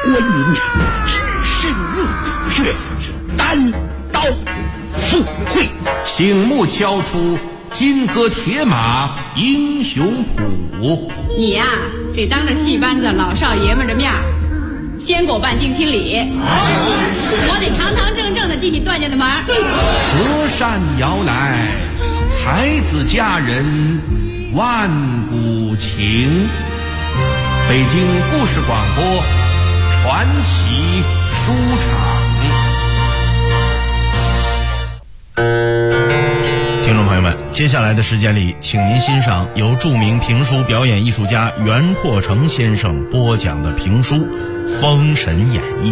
关云只身入虎穴，单刀赴会。 醒目敲出金戈铁马英雄谱。 你呀，得当着戏班子老少爷们的面先给我办定亲礼，我得堂堂正正的进你段家的门。 隔山遥来，才子佳人万古情。北京故事广播传奇书场。 听众朋友们，接下来的时间里，请您欣赏由著名评书表演艺术家袁阔成先生播讲的评书《封神演义》。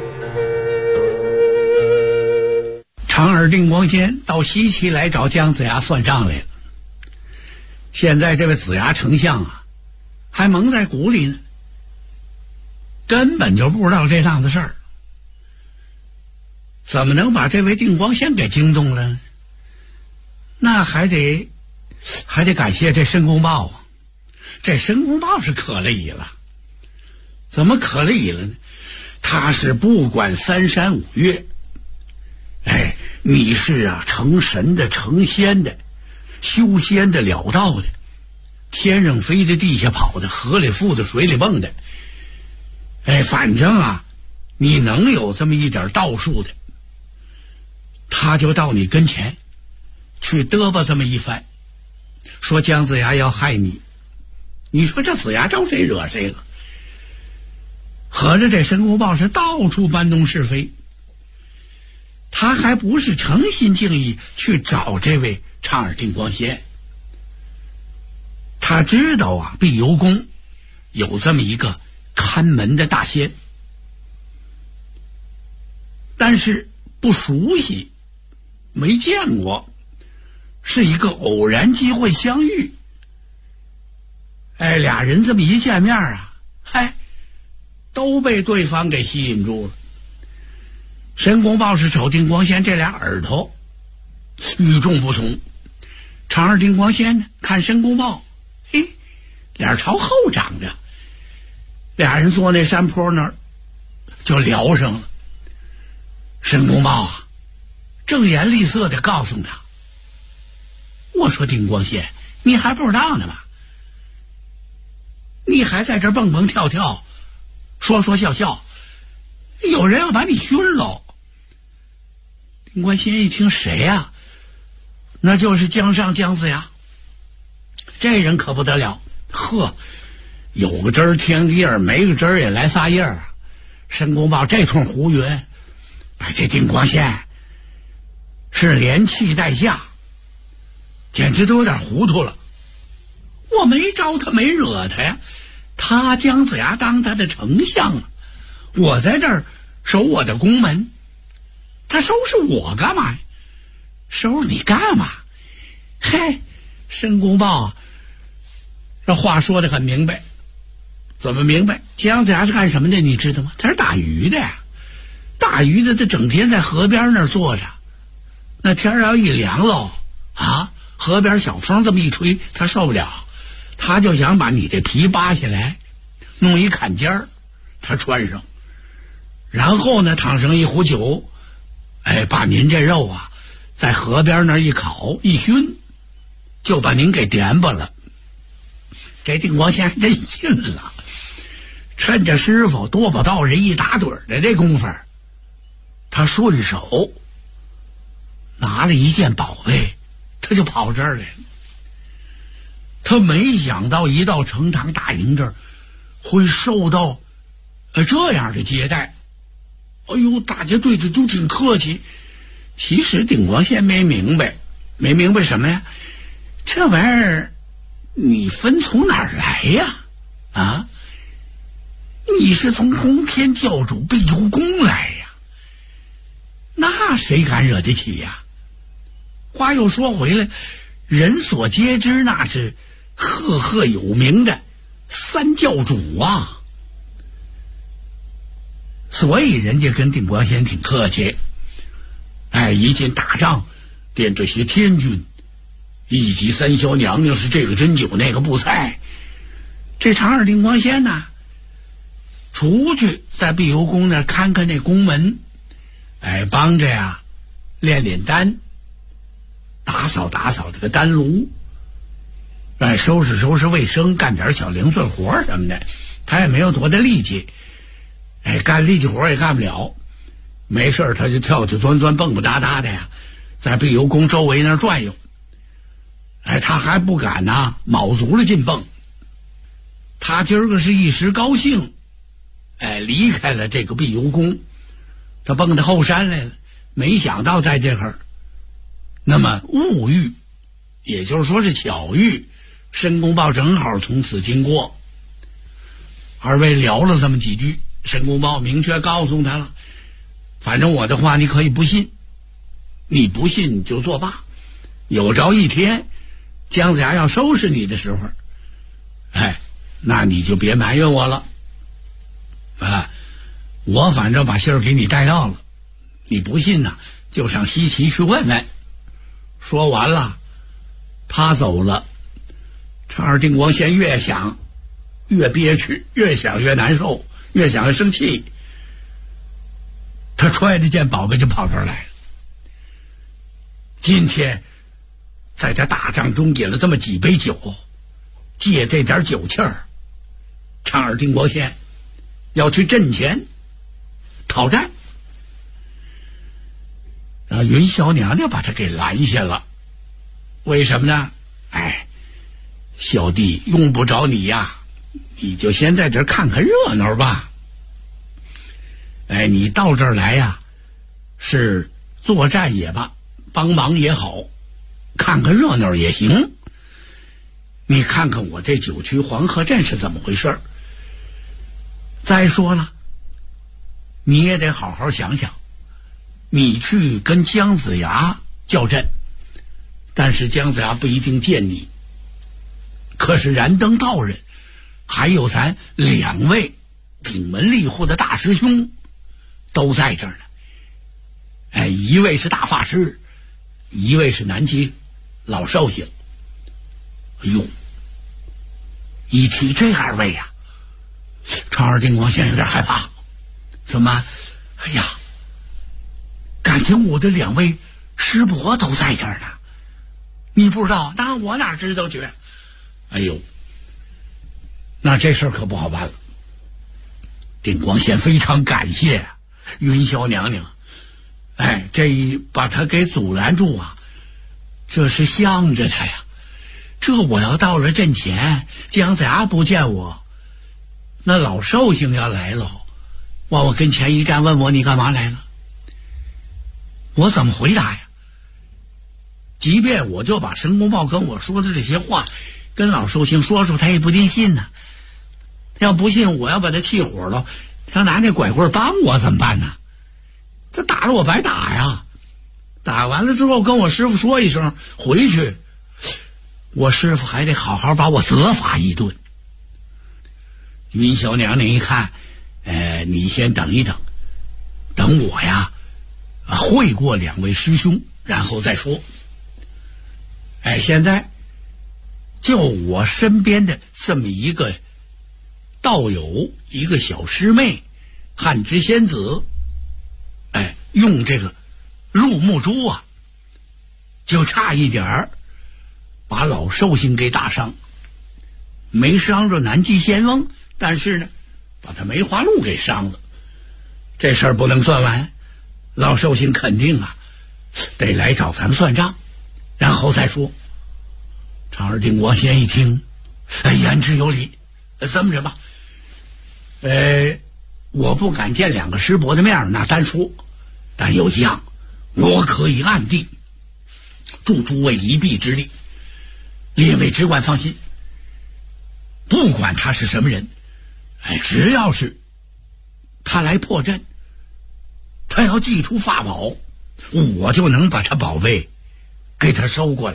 长耳定光仙到西岐来找姜子牙算账来了。现在这位子牙丞相啊，还蒙在鼓里呢，根本就不知道这档子事儿，怎么能把这位定光仙给惊动了呢？那还得感谢这申公豹啊！这申公豹是可了矣了，怎么可了矣了呢？他是不管三山五岳，你是啊成神的、成仙的、修仙的、了道的，天上飞的、地下跑的、河里浮的、水里蹦的，反正啊，你能有这么一点道术的，他就到你跟前去嘚吧这么一番，说姜子牙要害你。你说这子牙招谁惹谁了？合着这申公豹是到处搬弄是非，他还不是诚心敬意去找这位长耳定光仙。他知道啊，碧游宫有这么一个看门的大仙，但是不熟悉，没见过，是一个偶然机会相遇。俩人这么一见面啊，都被对方给吸引住了。申公豹是瞅定光仙这俩耳朵与众不同，长耳定光仙呢看申公豹，脸朝后长着，俩人坐那山坡那儿就聊上了。申公豹啊，正言厉色地告诉他：“我说定光仙，你还不知道呢吗？你还在这蹦蹦跳跳，说说笑笑，有人要把你熏喽。”定光仙一听，谁呀？那就是姜尚姜子牙。这人可不得了，有个针儿添个印儿，没个针儿也来仨印儿。申公豹这通胡云，把这定光仙是连气带吓，简直都有点糊涂了。我没招他，没惹他呀，他姜子牙当他的丞相啊，我在这儿守我的宫门，他收拾我干嘛呀？收拾你干嘛？申公豹这话说得很明白。怎么明白？姜子牙是干什么的你知道吗？他是打鱼的呀。打鱼的他整天在河边那儿坐着，那天要一凉喽啊，河边小风这么一吹，他受不了，他就想把你这皮扒下来，弄一坎肩儿，他穿上，然后呢躺上一壶酒，把您这肉啊在河边那儿一烤一熏，就把您给点吧了。这定光仙真信了，趁着师傅多宝道人一打盹的这功夫，他顺手拿了一件宝贝，他就跑这儿来了。他没想到一到成堂大营这儿会受到这样的接待，大家对他都挺客气。其实定光仙没明白什么呀？这玩意儿你分从哪儿来呀？啊，你是从通天教主碧游宫来呀，那谁敢惹得起呀？话又说回来，人所皆知那是赫赫有名的三教主啊，所以人家跟定光仙挺客气。一进大帐，连这些天君以及三霄娘娘是这个针灸那个布菜，这长耳定光仙呢， 出去在碧游宫那看看那宫门，帮着呀炼炼丹，打扫打扫这个丹炉，收拾收拾卫生，干点小零碎活什么的。他也没有多大力气，干力气活也干不了。没事他就跳跳钻钻蹦蹦哒哒的呀，在碧游宫周围那转悠。他还不敢呐，卯足了劲蹦。他今儿个是一时高兴，离开了这个碧游宫，他蹦到后山来了。没想到在这会儿，那么误遇，也就是说是巧遇，申公豹正好从此经过。二位聊了这么几句，申公豹明确告诉他了，反正我的话你可以不信，你不信你就作罢。有朝一天姜子牙要收拾你的时候，那你就别埋怨我了。我反正把信儿给你带到了，你不信呢，就上西岐去问问。说完了，他走了。长耳定光仙越想越憋屈，越想越难受，越想越生气。他揣着件宝贝就跑这儿来了。今天在这大帐中饮了这么几杯酒，借这点酒气儿，长耳定光仙要去阵前讨战。让云霄娘娘把他给拦下了。为什么呢？小弟用不着你呀，你就先在这儿看看热闹吧。你到这儿来呀，是作战也罢，帮忙也好，看看热闹也行。你看看我这九曲黄河阵是怎么回事。再说了，你也得好好想想，你去跟姜子牙较阵，但是姜子牙不一定见你。可是燃灯道人还有咱2位顶门立户的大师兄都在这儿呢。一位是大法师，一位是南极老寿星。一提这2位呀，长耳定光仙有点害怕。什么？感情我的2位师伯都在这儿呢，你不知道？那我哪知道去？那这事儿可不好办了。定光仙非常感谢云霄娘娘，这一把他给阻拦住啊，这是向着他呀。这我要到了阵前，姜子牙不见我，那老寿星要来了，往我跟前一站，问我你干嘛来了，我怎么回答呀？即便我就把申公豹跟我说的这些话跟老寿星说，他也不定信呢。他要不信，我要把他气火了，他要拿那拐棍帮我怎么办呢？他打了我白打呀。打完了之后跟我师傅说一声回去，我师傅还得好好把我责罚一顿。云霄娘娘一看，你先等一等，等我呀会过2位师兄，然后再说。现在就我身边的这么一个道友，一个小师妹汉之仙子，用这个鹿木珠啊，就差一点儿把老寿星给打伤。没伤着南极仙翁，但是呢把他梅花鹿给伤了。这事儿不能算完，老寿星肯定得来找咱们算账，然后再说。长耳定光仙一听，言之有理，这么着吧，我不敢见2个师伯的面，那单说，但有一样我可以暗地助诸位一臂之力。列位只管放心，不管他是什么人，只要是他来破阵，他要祭出法宝，我就能把他宝贝给他收过来。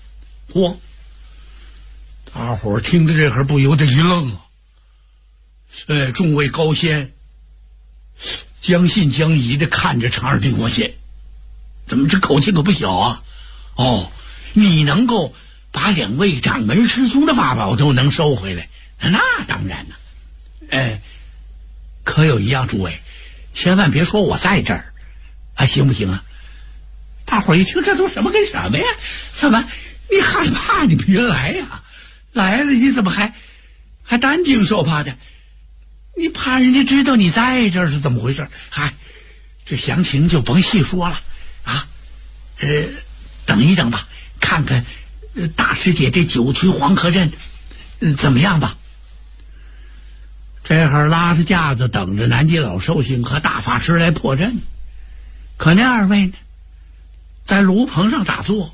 大伙儿听着这会儿不由得一愣啊！众位高仙将信将疑的看着长耳定光仙，怎么这口气可不小啊？你能够把2位掌门师兄的法宝都能收回来，那当然了。 可有一样，诸位，千万别说我在这儿，行不行啊？大伙儿一听，这都什么跟什么呀？怎么你害怕你别来呀？来了你怎么还担惊受怕的？你怕人家知道你在这儿是怎么回事？这详情就甭细说了啊。等一等吧，看看大师姐这九曲黄河阵怎么样吧。这会儿拉着架子等着南极老寿星和大法师来破阵，可那二位呢，在炉棚上打坐，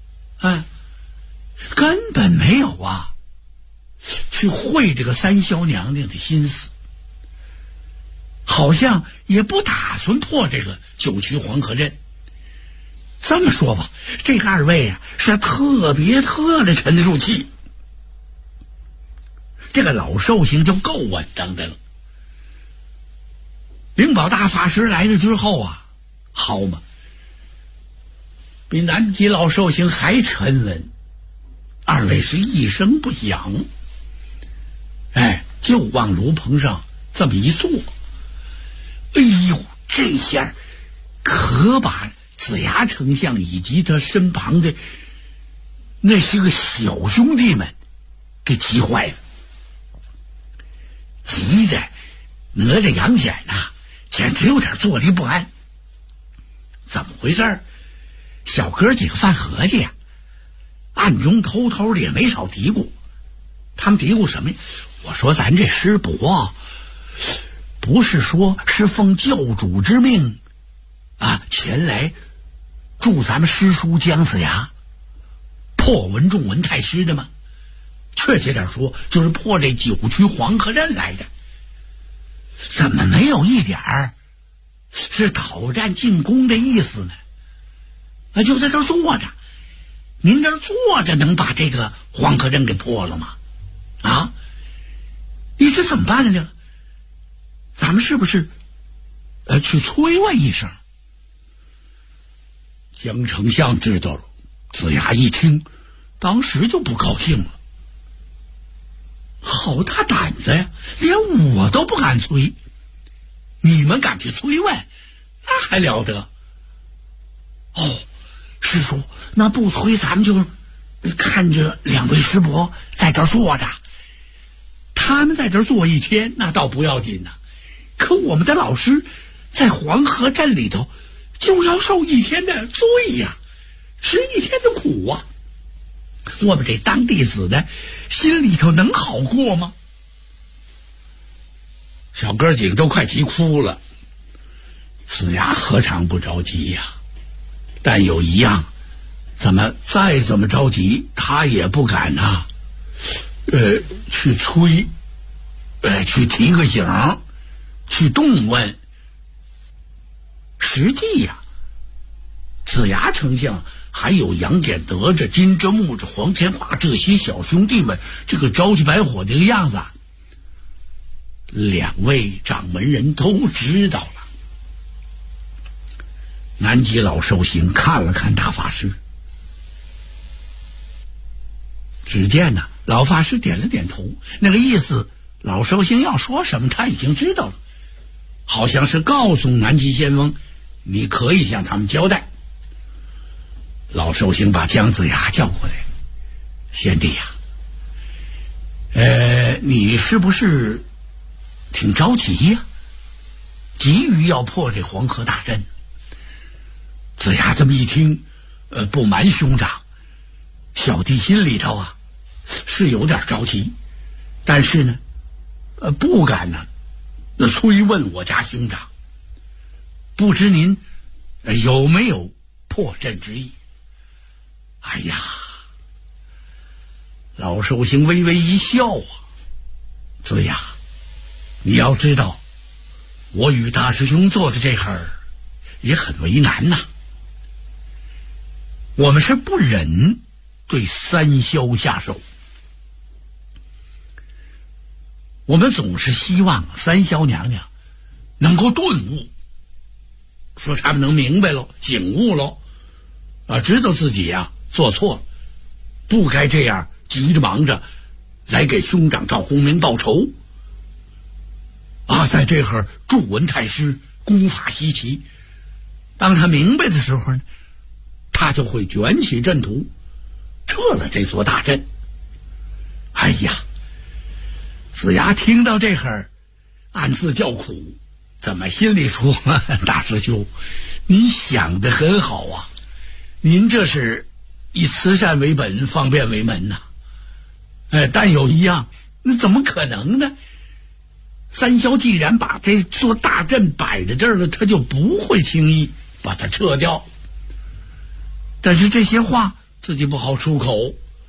根本没有去会这个三霄娘娘的心思，好像也不打算破这个九曲黄河阵。这么说吧，这个二位是特别的沉得住气。这个老寿星就够稳当的了。灵宝大法师来了之后好嘛，比南极老寿星还沉稳。二位是一声不响，就往炉棚上这么一坐。哎呦，这下可把子牙丞相以及他身旁的那些个小兄弟们给急坏了，急得哪吒杨戬简直有点坐立不安。怎么回事？小哥几个犯合计暗中偷的也没少嘀咕。他们嘀咕什么呀？我说咱这师伯不是说是奉教主之命前来助咱们师叔姜子牙破文仲文太师的吗？确切点说，就是破这九曲黄河阵来的。怎么没有一点是讨战进攻的意思呢？就在这坐着，您这坐着能把这个黄河阵给破了吗？你这怎么办呢？咱们是不是去催问一声？姜丞相知道了，子牙一听，当时就不高兴了。好大胆子呀，连我都不敢催，你们敢去催问，那还了得？师叔，那不催咱们就看着两位师伯在这儿坐着，他们在这儿坐一天那倒不要紧可我们的老师在黄河阵里头就要受一天的罪吃一天的苦我们这当弟子的心里头能好过吗？小哥几个都快急哭了。子牙何尝不着急但有一样，再怎么着急，他也不敢去催，去提个醒，去动问。实际子牙丞相还有杨戬德这金针木这黄天化这些小兄弟们这个着急白火这个样子两位掌门人都知道了。南极老寿星看了看大法师，只见老法师点了点头，那个意思老寿星要说什么他已经知道了，好像是告诉南极仙翁你可以向他们交代。老寿星把姜子牙叫过来，贤弟你是不是挺着急急于要破这黄河大阵？子牙这么一听，不瞒兄长，小弟心里头是有点着急，但是呢不敢催问我家兄长，不知您有没有破阵之意？哎呀，老寿星微微一笑子牙，你要知道我与大师兄做的这会儿也很为难我们是不忍对三霄下手，我们总是希望三霄娘娘能够顿悟，说他们能明白了，醒悟了知道自己做错了，不该这样急着忙着来给兄长赵公明报仇。 在这会儿祝文太师功法稀奇，当他明白的时候呢，他就会卷起阵图，撤了这座大阵。哎呀，子牙听到这会儿，暗自叫苦，怎么心里说大师兄，您想得很好啊，您这是以慈善为本，方便为门呐。但有一样，那怎么可能呢？三霄既然把这座大阵摆在这儿了，他就不会轻易把它撤掉。但是这些话自己不好出口。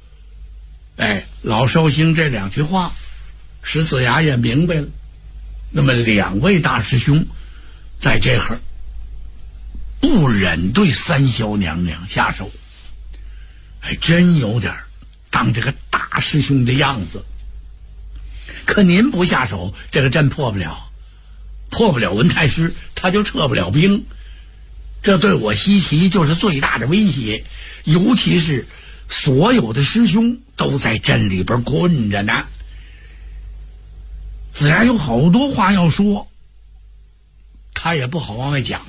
老寿星这2句话使子牙也明白了。那么2位大师兄在这会儿不忍对三霄娘娘下手，真有点当这个大师兄的样子。可您不下手，这个阵破不了文太师，他就撤不了兵，这对我西岐就是最大的威胁。尤其是所有的师兄都在阵里边困着呢。子牙有好多话要说，他也不好往外讲，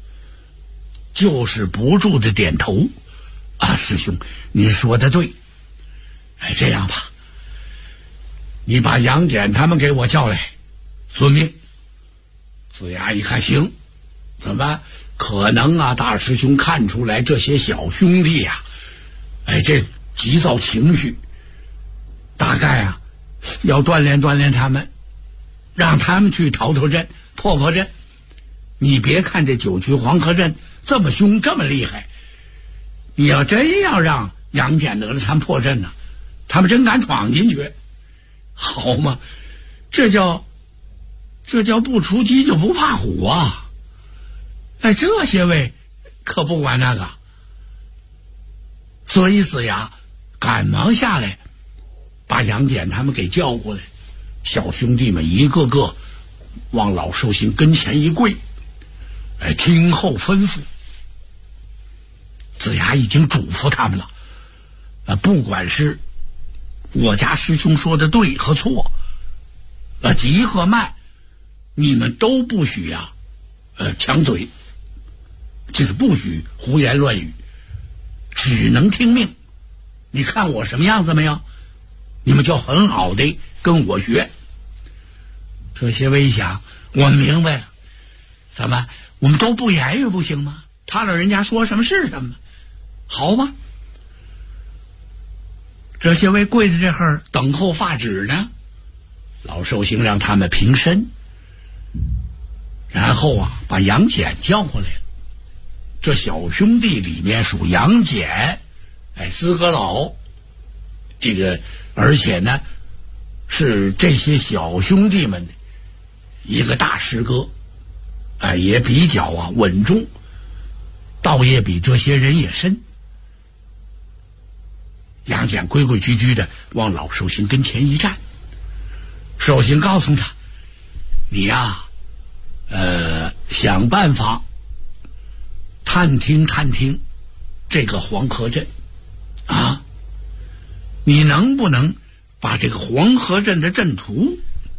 就是不住的点头。师兄，您说的对。这样吧，你把杨戬他们给我叫来，遵命。子牙一看，行，怎么可能啊？大师兄看出来这些小兄弟呀，这急躁情绪，大概要锻炼锻炼他们，让他们去逃阵、破阵。你别看这9曲黄河阵这么凶，这么厉害，你要真要让杨戬哪吒他们破阵呢，他们真敢闯进去，好吗？这叫不出鸡就不怕虎啊！这些位可不管那个。所以子牙赶忙下来，把杨戬他们给叫过来。小兄弟们一个个往老寿星跟前一跪，听候吩咐。子牙已经嘱咐他们了，不管是我家师兄说的对和错，急和慢，你们都不许抢嘴，就是不许胡言乱语，只能听命。你看我什么样子没有？你们就很好的跟我学。这些位一想，我们明白了，怎么我们都不言语不行吗？他老人家说什么是什么，好吧。这些位跪在这会儿等候发旨呢，老寿星让他们平身，然后把杨戬叫过来了。这小兄弟里面属杨戬，资格老，这个而且呢是这些小兄弟们的一个大师哥，也比较稳重，道也比这些人也深。杨戬规规矩矩的往老寿星跟前一站，寿星告诉他，你想办法探听这个黄河阵你能不能把这个黄河阵的阵图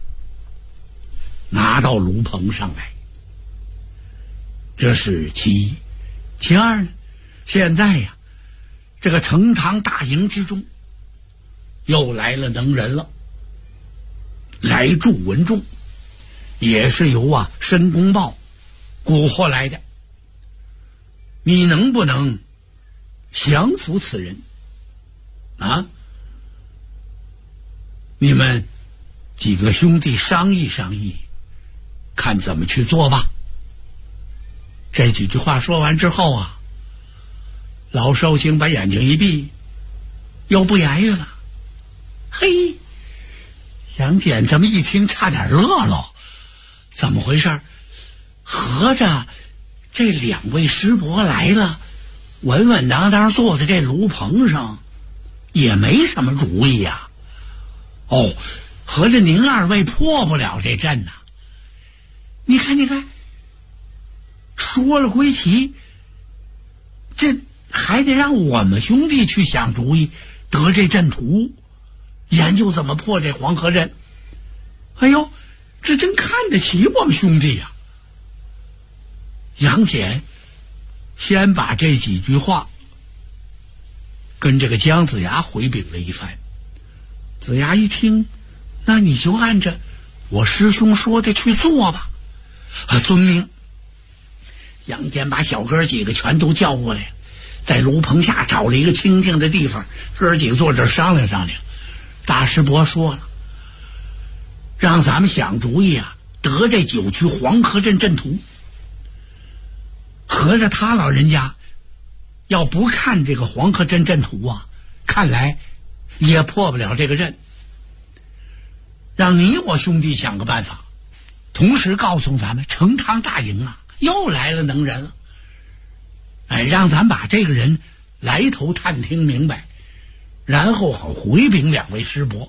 拿到炉棚上来？这是其一。其二呢，现在这个成堂大营之中又来了能人了，来助文仲，也是由申公豹蛊惑来的。你能不能降服此人你们几个兄弟商议商议，看怎么去做吧。这几句话说完之后老寿星把眼睛一闭，又不言语了。嘿，杨戬这么一听差点乐了，怎么回事？合着这2位师伯来了，稳稳当当坐在这炉棚上，也没什么主意合着您2位破不了这阵呐。你看说了归齐，这还得让我们兄弟去想主意，得这阵图，研究怎么破这黄河阵。这真看看得起我们兄弟呀。杨戬先把这几句话跟这个姜子牙回禀了一番。子牙一听，那你就按着我师兄说的去做吧。遵命。杨戬把小哥几个全都叫过来，在炉棚下找了一个清静的地方，哥几个坐这商量商量。大师伯说了，让咱们想主意啊，得这9区黄河镇阵图。合着他老人家要不看这个黄河镇阵图啊，看来也破不了这个阵。让你我兄弟想个办法，同时告诉咱们成汤大营啊又来了能人了。让咱把这个人来头探听明白，然后好回禀2位师伯。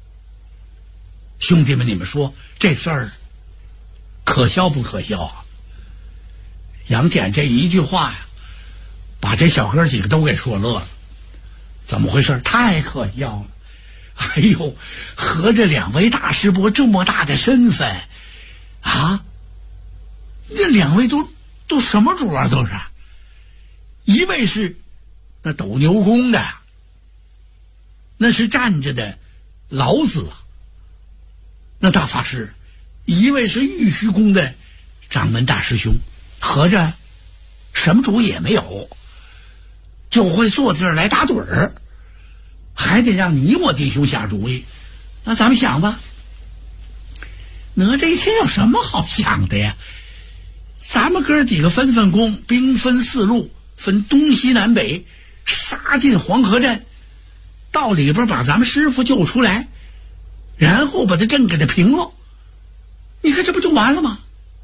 兄弟们，你们说这事儿可笑不可笑啊？杨戬这一句话呀，把这小哥几个都给说乐了。怎么回事？太可笑了！哎呦，合着2位大师伯这么大的身份啊，这2位都什么主啊？都是一位是那斗牛宫的，那是站着的老子啊，那大法师；一位是玉虚宫的掌门大师兄。合着什么主意也没有，就会坐这儿来打盹儿，还得让你我弟兄下主意。那咱们想吧。哪吒一天有什么好想的呀？咱们哥几个分分工，兵分4路，分东西南北，杀进黄河镇，到里边把咱们师傅救出来，然后把这阵给他平了。你看这不就完了吗？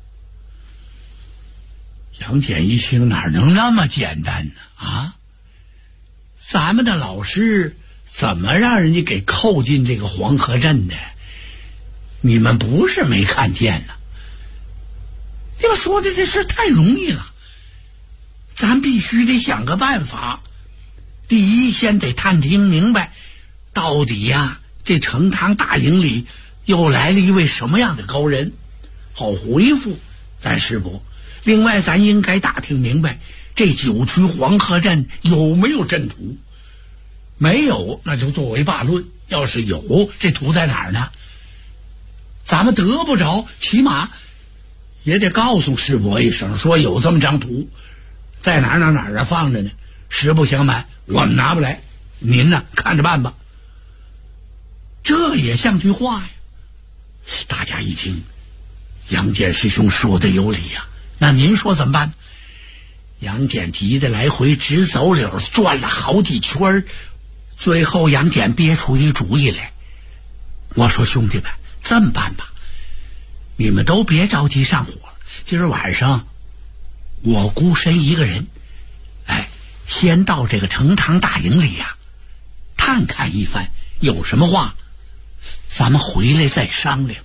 杨戬一听，哪能那么简单呢？啊，咱们的老师怎么让人家给扣进这个黄河镇的？你们不是没看见呢。你们说的这事太容易了，咱必须得想个办法。第一，先得探听明白，到底呀，这成汤大营里又来了一位什么样的高人，好回复咱师伯。另外，咱应该打听明白这9区黄河镇有没有阵图。没有，那就作为罢论；要是有，这图在哪儿呢？咱们得不着，起码也得告诉师伯一声，说有这么张图，在哪儿啊放着呢。实不相瞒，我们拿不来，您呢看着办吧。这也像句话呀。大家一听，杨戬师兄说的有理呀。那您说怎么办？杨戬急得来回直走柳，转了好几圈，最后杨戬憋出一主意来。我说兄弟们，这么办吧，你们都别着急上火了，今儿晚上我孤身一个人，先到这个成汤大营里呀，探看一番，有什么话咱们回来再商量。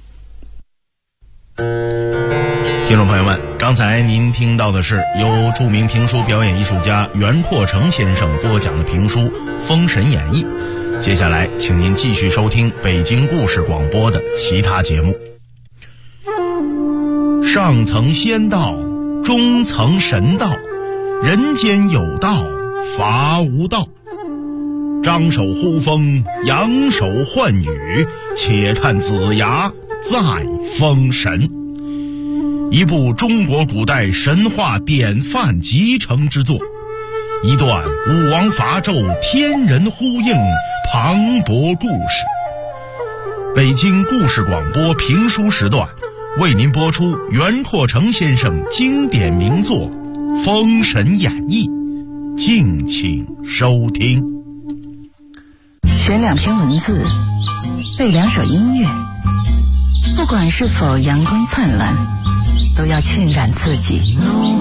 听众朋友们，刚才您听到的是由著名评书表演艺术家袁阔成先生播讲的评书《封神演义》。接下来请您继续收听北京故事广播的其他节目。上层仙道，中层神道，人间有道，伐无道。张手呼风，扬手唤雨，且看子牙再封神。一部中国古代神话典范集成之作，一段武王伐纣天人呼应磅礴故事。北京故事广播评书时段为您播出袁阔成先生经典名作《封神演义》，敬请收听。 选2篇文字，背2首音乐，不管是否阳光灿烂，都要浸染自己。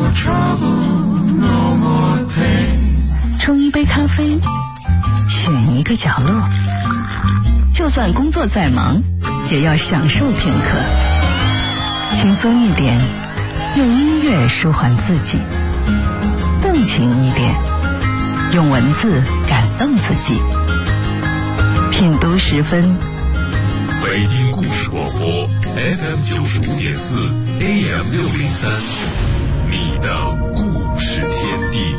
冲一杯咖啡，选一个角落，就算工作再忙，也要享受片刻。轻松一点，用音乐舒缓自己；动情一点，用文字感动自己。品读10分， 北京故事广播 FM 95.4 AM 603，你的故事天地。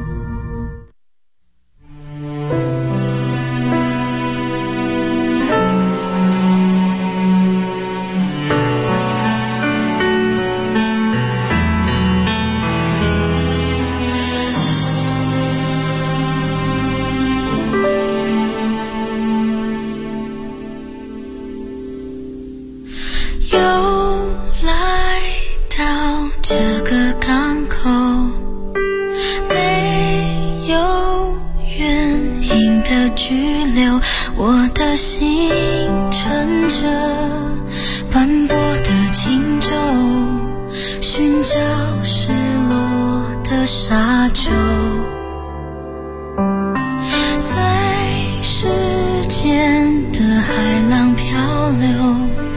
我的心乘着斑驳的轻舟，寻找失落的沙洲，随时间的海浪漂流，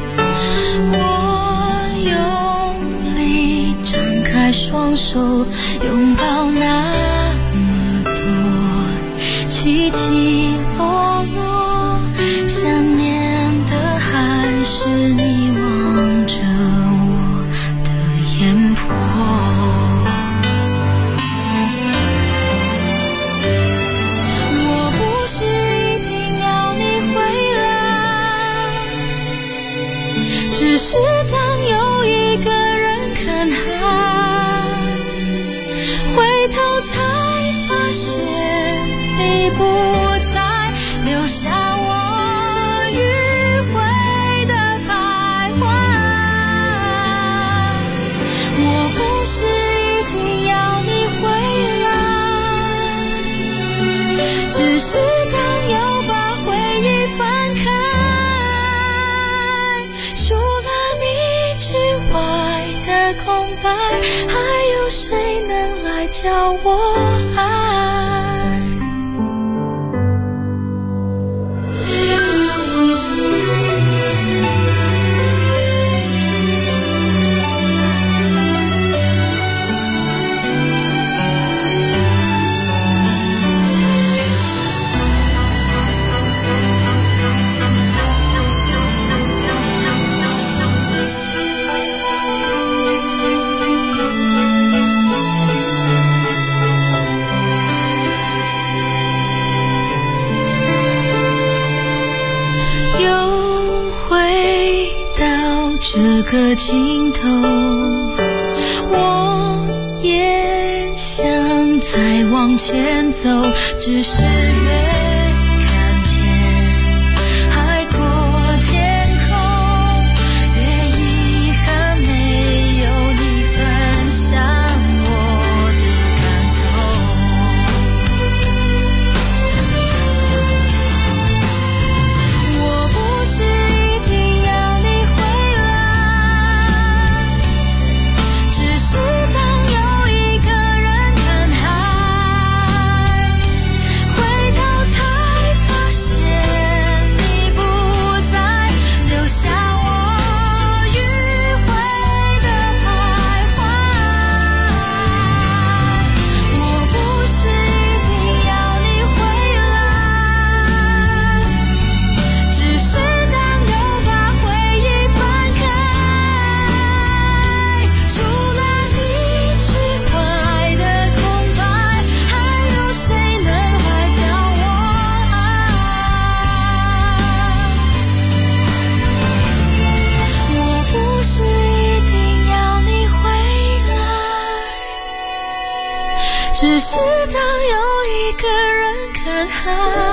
我用力张开双手，拥抱那么多起起落落，想念的还是你望着我的眼波。我不是一定要你回来，只是当有一个人看海，回头才发现你不再留下我迂回的徘徊。我不是一定要你回来，只是当又把回忆翻开，除了你之外的空白，还有谁能来教我爱？这个尽头，我也想再往前走，只是越看见海阔天空，越遗憾没有你分享我的感动。我不是一定要你回来，是当有一个人看海，回头才发现你不再留下我迂回的徘徊。我不是一定要你回来，只是当又把回忆翻开，除了你之外的空白，还有谁能来教我爱？我不是一定要你回来，只是当有一个人看海。